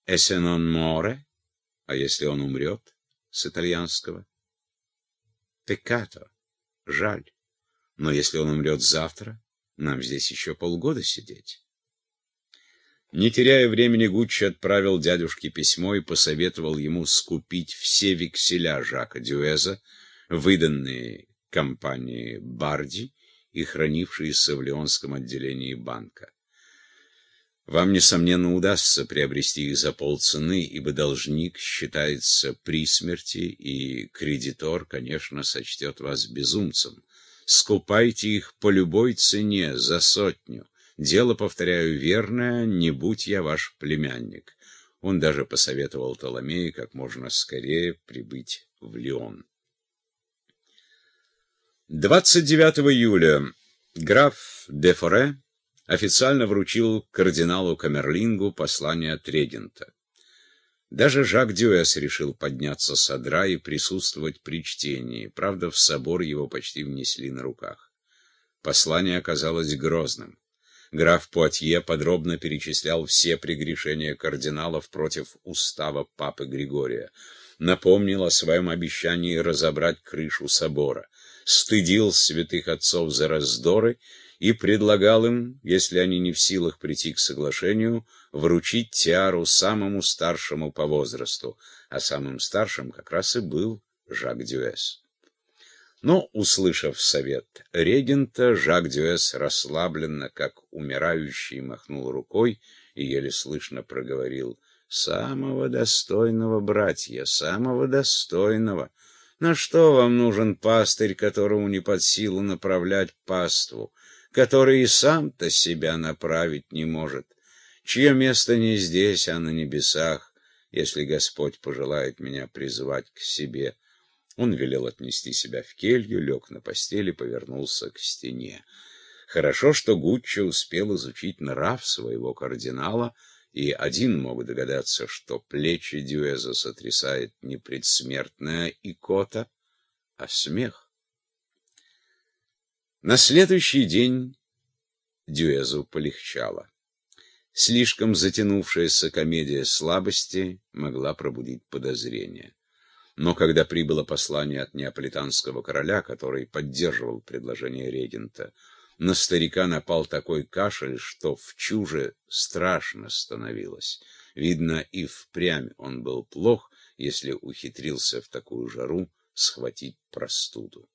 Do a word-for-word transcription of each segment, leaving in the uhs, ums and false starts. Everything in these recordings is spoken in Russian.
E se non more? А если он умрет? С итальянского. Peccato. Жаль. Но если он умрет завтра, нам здесь еще полгода сидеть. Не теряя времени, Гуччи отправил дядюшке письмо и посоветовал ему скупить все векселя Жака Дюэза, выданные компании Барди и хранившиеся в Лионском отделении банка. Вам, несомненно, удастся приобрести их за полцены, ибо должник считается при смерти, и кредитор, конечно, сочтет вас безумцем. Скупайте их по любой цене, за сотню. Дело, повторяю, верное, не будь я ваш племянник. Он даже посоветовал Толомею как можно скорее прибыть в Лион. двадцать девятого июля граф де Форе официально вручил кардиналу Камерлингу послание от регента. Даже Жак Дюэс решил подняться с одра и присутствовать при чтении. Правда, в собор его почти внесли на руках. Послание оказалось грозным. Граф Пуатье подробно перечислял все прегрешения кардиналов против устава папы Григория, напомнил о своем обещании разобрать крышу собора, стыдил святых отцов за раздоры и предлагал им, если они не в силах прийти к соглашению, вручить тиару самому старшему по возрасту, а самым старшим как раз и был Жак Дюэс. Но, услышав совет регента, Жак Дюэс расслабленно, как умирающий, махнул рукой и еле слышно проговорил: «Самого достойного, братья, самого достойного! На что вам нужен пастырь, которому не под силу направлять паству, который и сам-то себя направить не может, чье место не здесь, а на небесах, если Господь пожелает меня призвать к себе?» Он велел отнести себя в келью, лег на постели и повернулся к стене. Хорошо, что Гуччи успел изучить нрав своего кардинала, и один мог догадаться, что плечи Дюэза сотрясает не предсмертная икота, а смех. На следующий день Дюэзу полегчало. Слишком затянувшаяся комедия слабости могла пробудить подозрения. Но когда прибыло послание от неаполитанского короля, который поддерживал предложение регента, на старика напал такой кашель, что в чуже страшно становилось. Видно, и впрямь он был плох, если ухитрился в такую жару схватить простуду.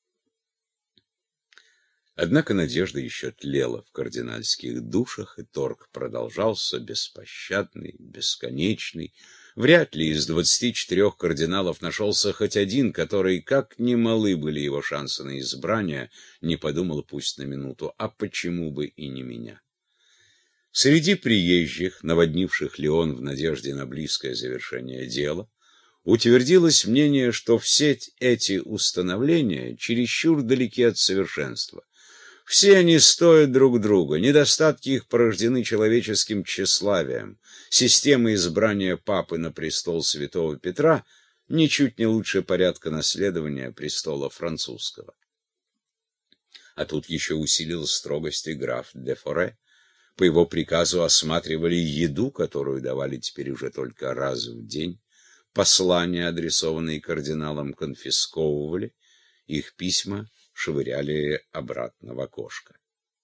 Однако надежда еще тлела в кардинальских душах, и торг продолжался беспощадный, бесконечный. Вряд ли из двадцати четырех кардиналов нашелся хоть один, который, как ни малы были его шансы на избрание, не подумал пусть на минуту, а почему бы и не меня. Среди приезжих, наводнивших Лион в надежде на близкое завершение дела, утвердилось мнение, что все эти установления чересчур далеки от совершенства. Все они стоят друг друга, недостатки их порождены человеческим тщеславием. Система избрания папы на престол святого Петра ничуть не лучше порядка наследования престола французского. А тут еще усилил строгость и граф де Форе. По его приказу осматривали еду, которую давали теперь уже только раз в день. Послания, адресованные кардиналам, конфисковывали, их письма швыряли обратно в окошко.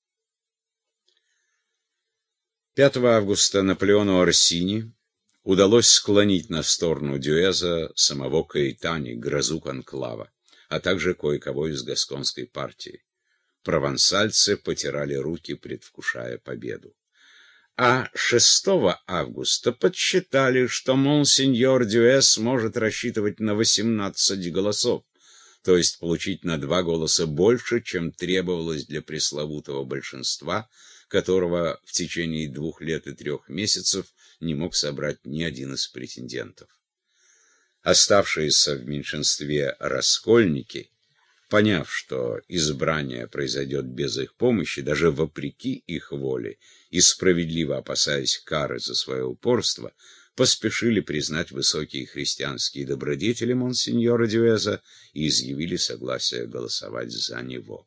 пятого августа Наполеону Орсини удалось склонить на сторону Дюэза самого Каэтани, грозу конклава, а также кое-кого из гасконской партии. Провансальцы потирали руки, предвкушая победу. А шестого августа подсчитали, что монсеньор Дюэс может рассчитывать на восемнадцать голосов, то есть получить на два голоса больше, чем требовалось для пресловутого большинства, которого в течение двух лет и трех месяцев не мог собрать ни один из претендентов. Оставшиеся в меньшинстве раскольники, поняв, что избрание произойдет без их помощи, даже вопреки их воле, и справедливо опасаясь кары за свое упорство, поспешили признать высокие христианские добродетели монсеньора Дюэза и изъявили согласие голосовать за него.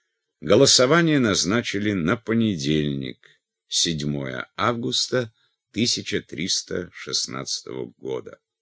Голосование назначили на понедельник, седьмого августа тысяча триста шестнадцатого года.